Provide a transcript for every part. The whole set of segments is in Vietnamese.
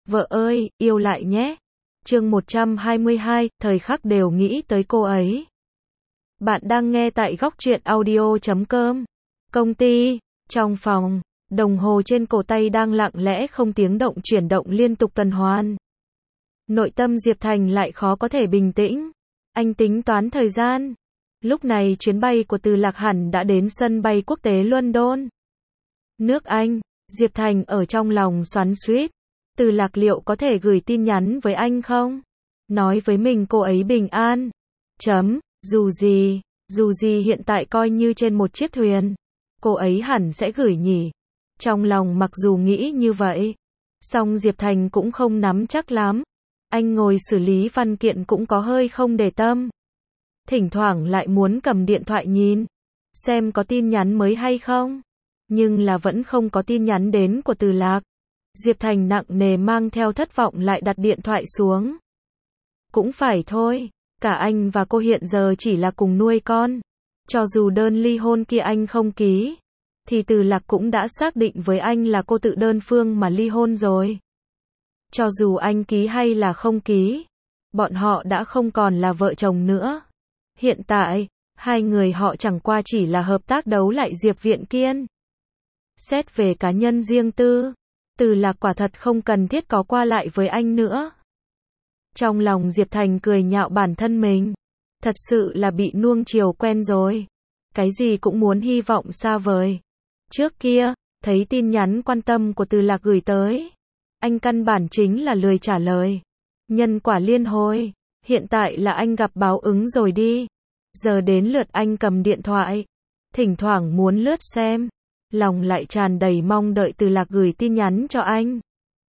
Vợ ơi, yêu lại nhé. Chương 122, thời khắc đều nghĩ tới cô ấy. Bạn đang nghe tại góc truyện audio.com. Công ty, trong phòng, đồng hồ trên cổ tay đang lặng lẽ không tiếng động chuyển động liên tục tuần hoàn. Nội tâm Diệp Thành lại khó có thể bình tĩnh. Anh tính toán thời gian. Lúc này chuyến bay của Từ Lạc hẳn đã đến sân bay quốc tế London, nước Anh. Diệp Thành ở trong lòng xoắn xuýt. Từ Lạc liệu có thể gửi tin nhắn với anh không? Nói với mình cô ấy bình an. Dù gì hiện tại coi như trên một chiếc thuyền. Cô ấy hẳn sẽ gửi nhỉ. Trong lòng mặc dù nghĩ như vậy, song Diệp Thành cũng không nắm chắc lắm. Anh ngồi xử lý văn kiện cũng có hơi không để tâm. Thỉnh thoảng lại muốn cầm điện thoại nhìn, xem có tin nhắn mới hay không. Nhưng là vẫn không có tin nhắn đến của Từ Lạc. Diệp Thành nặng nề mang theo thất vọng lại đặt điện thoại xuống. Cũng phải thôi, cả anh và cô hiện giờ chỉ là cùng nuôi con. Cho dù đơn ly hôn kia anh không ký, thì Từ Lạc cũng đã xác định với anh là cô tự đơn phương mà ly hôn rồi. Cho dù anh ký hay là không ký, bọn họ đã không còn là vợ chồng nữa. Hiện tại, hai người họ chẳng qua chỉ là hợp tác đấu lại Diệp Viễn Kiên. Xét về cá nhân riêng tư, Từ Lạc quả thật không cần thiết có qua lại với anh nữa. Trong lòng Diệp Thành cười nhạo bản thân mình. Thật sự là bị nuông chiều quen rồi. Cái gì cũng muốn hy vọng xa vời. Trước kia, thấy tin nhắn quan tâm của Từ Lạc gửi tới, anh căn bản chính là lười trả lời. Nhân quả liên hồi. Hiện tại là anh gặp báo ứng rồi đi. Giờ đến lượt anh cầm điện thoại. Thỉnh thoảng muốn lướt xem. Lòng lại tràn đầy mong đợi Từ Lạc gửi tin nhắn cho anh.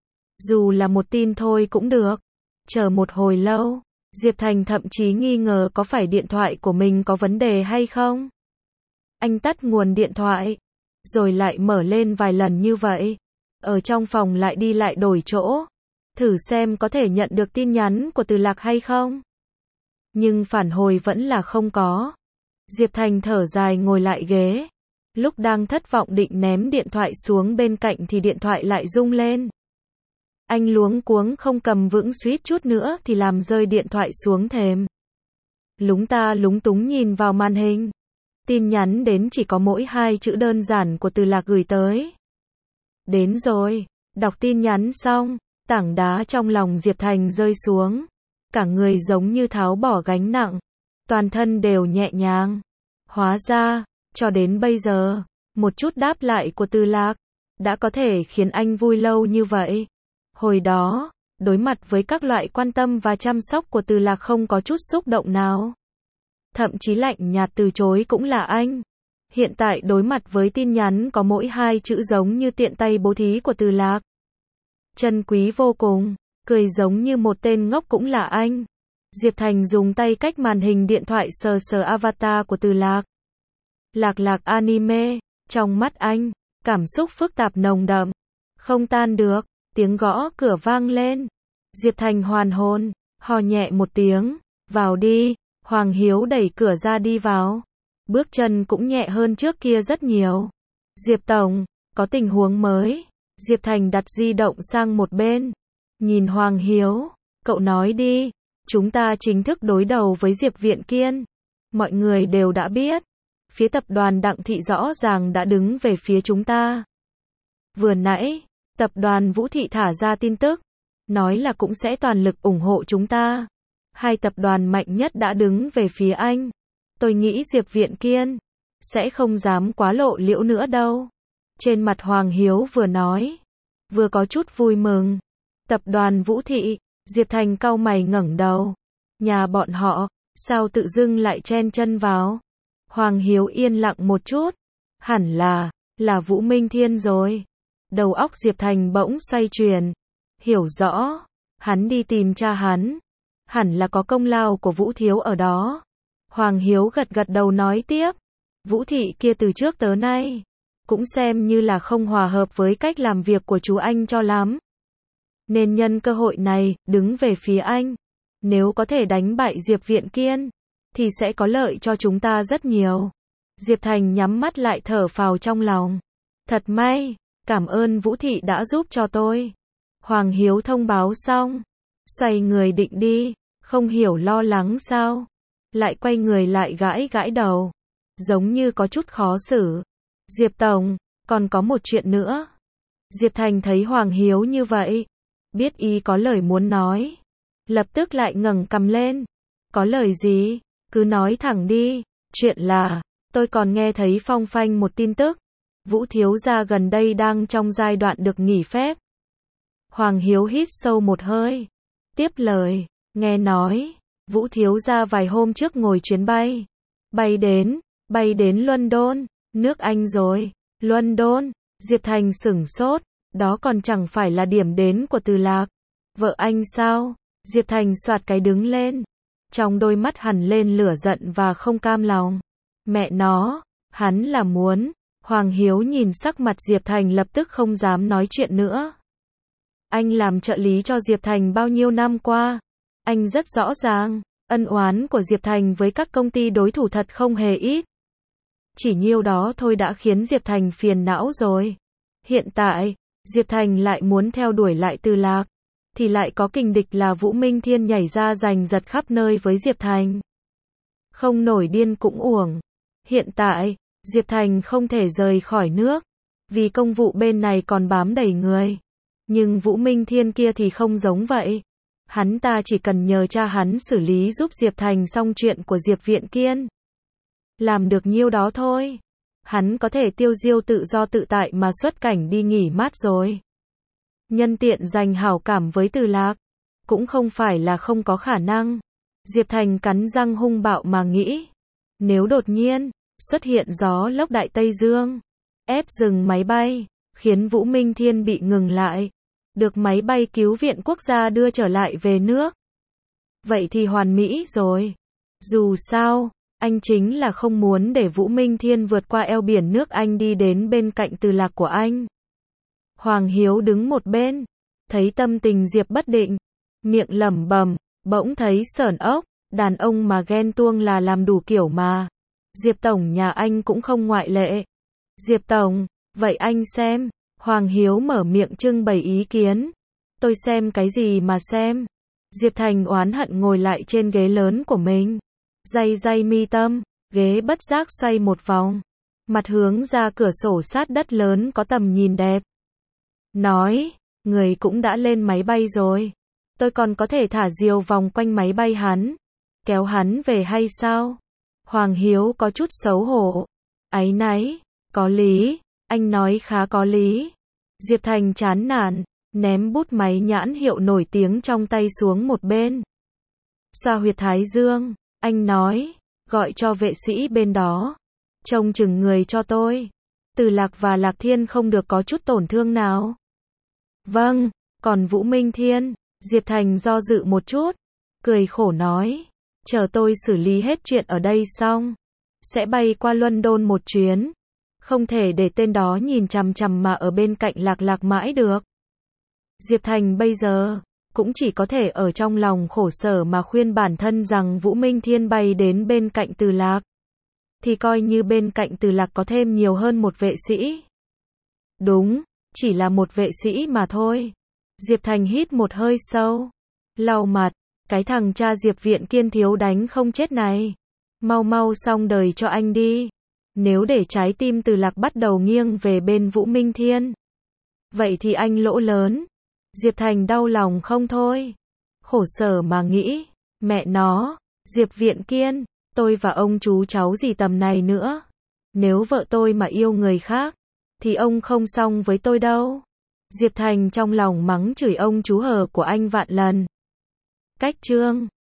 Dù là một tin thôi cũng được. Chờ một hồi lâu, Diệp Thành thậm chí nghi ngờ có phải điện thoại của mình có vấn đề hay không. Anh tắt nguồn điện thoại, rồi lại mở lên vài lần như vậy. Ở trong phòng lại đi lại đổi chỗ, thử xem có thể nhận được tin nhắn của Từ Lạc hay không. Nhưng phản hồi vẫn là không có. Diệp Thành thở dài ngồi lại ghế. Lúc đang thất vọng định ném điện thoại xuống bên cạnh thì điện thoại lại rung lên. Anh luống cuống không cầm vững suýt chút nữa thì làm rơi điện thoại xuống thềm. Lúng ta lúng túng nhìn vào màn hình. Tin nhắn đến chỉ có mỗi 2 chữ đơn giản của Từ Lạc gửi tới. Đến rồi. Đọc tin nhắn xong, tảng đá trong lòng Diệp Thành rơi xuống. Cả người giống như tháo bỏ gánh nặng. Toàn thân đều nhẹ nhàng. Hóa ra, cho đến bây giờ, một chút đáp lại của Từ Lạc đã có thể khiến anh vui lâu như vậy. Hồi đó, đối mặt với các loại quan tâm và chăm sóc của Từ Lạc không có chút xúc động nào. Thậm chí lạnh nhạt từ chối cũng là anh. Hiện tại đối mặt với tin nhắn có mỗi 2 chữ giống như tiện tay bố thí của Từ Lạc. Chân quý vô cùng, cười giống như một tên ngốc cũng là anh. Diệp Thành dùng tay cách màn hình điện thoại sờ sờ avatar của Từ Lạc. Lạc anime, trong mắt anh, cảm xúc phức tạp nồng đậm, không tan được. Tiếng gõ cửa vang lên. Diệp Thành hoàn hồn, hò nhẹ một tiếng. Vào đi. Hoàng Hiếu đẩy cửa ra đi vào. Bước chân cũng nhẹ hơn trước kia rất nhiều. Diệp Tổng, có tình huống mới. Diệp Thành đặt di động sang một bên. Nhìn Hoàng Hiếu, cậu nói đi. Chúng ta chính thức đối đầu với Diệp Viễn Kiên. Mọi người đều đã biết. Phía tập đoàn Đặng Thị rõ ràng đã đứng về phía chúng ta. Vừa nãy, tập đoàn Vũ Thị thả ra tin tức, nói là cũng sẽ toàn lực ủng hộ chúng ta. 2 tập đoàn mạnh nhất đã đứng về phía anh. Tôi nghĩ Diệp Viễn Kiên sẽ không dám quá lộ liễu nữa đâu. Trên mặt Hoàng Hiếu vừa nói, vừa có chút vui mừng. Tập đoàn Vũ Thị, Diệp Thành cau mày ngẩng đầu. Nhà bọn họ, sao tự dưng lại chen chân vào? Hoàng Hiếu yên lặng một chút. Hẳn là Vũ Minh Thiên rồi. Đầu óc Diệp Thành bỗng xoay chuyển. Hiểu rõ, hắn đi tìm cha hắn. Hẳn là có công lao của Vũ Thiếu ở đó. Hoàng Hiếu gật gật đầu nói tiếp. Vũ Thị kia từ trước tới nay, cũng xem như là không hòa hợp với cách làm việc của chú anh cho lắm. Nên nhân cơ hội này, đứng về phía anh. Nếu có thể đánh bại Diệp Viễn Kiên, thì sẽ có lợi cho chúng ta rất nhiều. Diệp Thành nhắm mắt lại thở phào trong lòng. Thật may. Cảm ơn Vũ Thị đã giúp cho tôi. Hoàng Hiếu thông báo xong, xoay người định đi, không hiểu lo lắng sao, lại quay người lại gãi gãi đầu, giống như có chút khó xử. Diệp Tổng, còn có một chuyện nữa. Diệp Thành thấy Hoàng Hiếu như vậy, biết y có lời muốn nói, lập tức lại ngẩng cằm lên. Có lời gì? Cứ nói thẳng đi. Chuyện là, tôi còn nghe thấy phong phanh một tin tức. Vũ thiếu gia gần đây đang trong giai đoạn được nghỉ phép. Hoàng Hiếu hít sâu một hơi, tiếp lời, nghe nói, Vũ thiếu gia vài hôm trước ngồi chuyến bay, bay đến London, nước Anh rồi. London, Diệp Thành sửng sốt, đó còn chẳng phải là điểm đến của Từ Lạc. Vợ anh sao? Diệp Thành soạt cái đứng lên, trong đôi mắt hằn lên lửa giận và không cam lòng. Mẹ nó, hắn là muốn. Hoàng Hiếu nhìn sắc mặt Diệp Thành lập tức không dám nói chuyện nữa. Anh làm trợ lý cho Diệp Thành bao nhiêu năm qua, anh rất rõ ràng, ân oán của Diệp Thành với các công ty đối thủ thật không hề ít. Chỉ nhiêu đó thôi đã khiến Diệp Thành phiền não rồi. Hiện tại, Diệp Thành lại muốn theo đuổi lại Từ Lạc, thì lại có kình địch là Vũ Minh Thiên nhảy ra giành giật khắp nơi với Diệp Thành. Không nổi điên cũng uổng. Hiện tại, Diệp Thành không thể rời khỏi nước, vì công vụ bên này còn bám đầy người. Nhưng Vũ Minh Thiên kia thì không giống vậy. Hắn ta chỉ cần nhờ cha hắn xử lý giúp Diệp Thành xong chuyện của Diệp Viện Kiên. Làm được nhiêu đó thôi. Hắn có thể tiêu diêu tự do tự tại mà xuất cảnh đi nghỉ mát rồi. Nhân tiện dành hảo cảm với Từ Lạc, cũng không phải là không có khả năng. Diệp Thành cắn răng hung bạo mà nghĩ. Nếu đột nhiên xuất hiện gió lốc Đại Tây Dương, ép dừng máy bay, khiến Vũ Minh Thiên bị ngừng lại, được máy bay cứu viện quốc gia đưa trở lại về nước. Vậy thì hoàn mỹ rồi. Dù sao, anh chính là không muốn để Vũ Minh Thiên vượt qua eo biển nước Anh đi đến bên cạnh Từ Lạc của anh. Hoàng Hiếu đứng một bên, thấy tâm tình Diệp bất định, miệng lẩm bẩm, bỗng thấy sởn ốc, đàn ông mà ghen tuông là làm đủ kiểu mà. Diệp Tổng nhà anh cũng không ngoại lệ. Diệp Tổng, vậy anh xem. Hoàng Hiếu mở miệng trưng bày ý kiến. Tôi xem cái gì mà xem. Diệp Thành oán hận ngồi lại trên ghế lớn của mình. Day mi tâm, ghế bất giác xoay một vòng. Mặt hướng ra cửa sổ sát đất lớn có tầm nhìn đẹp. Nói, người cũng đã lên máy bay rồi. Tôi còn có thể thả diều vòng quanh máy bay hắn. Kéo hắn về hay sao? Hoàng Hiếu có chút xấu hổ. Áy náy, có lý, anh nói khá có lý. Diệp Thành chán nản, ném bút máy nhãn hiệu nổi tiếng trong tay xuống một bên. Xoa huyệt thái dương, anh nói, gọi cho vệ sĩ bên đó, trông chừng người cho tôi. Từ Lạc và Lạc Thiên không được có chút tổn thương nào. Vâng, còn Vũ Minh Thiên, Diệp Thành do dự một chút, cười khổ nói, chờ tôi xử lý hết chuyện ở đây xong, sẽ bay qua London một chuyến. Không thể để tên đó nhìn chằm chằm mà ở bên cạnh Lạc mãi được. Diệp Thành bây giờ cũng chỉ có thể ở trong lòng khổ sở mà khuyên bản thân rằng Vũ Minh Thiên bay đến bên cạnh Từ Lạc, thì coi như bên cạnh Từ Lạc có thêm nhiều hơn một vệ sĩ. Đúng, chỉ là một vệ sĩ mà thôi. Diệp Thành hít một hơi sâu, lau mặt, cái thằng cha Diệp Viện Kiên thiếu đánh không chết này, mau xong đời cho anh đi. Nếu để trái tim Từ Lạc bắt đầu nghiêng về bên Vũ Minh Thiên, vậy thì anh lỗ lớn. Diệp Thành đau lòng không thôi. Khổ sở mà nghĩ, mẹ nó, Diệp Viện Kiên, tôi và ông chú cháu gì tầm này nữa. Nếu vợ tôi mà yêu người khác, thì ông không xong với tôi đâu. Diệp Thành trong lòng mắng chửi ông chú hờ của anh vạn lần. Cách chương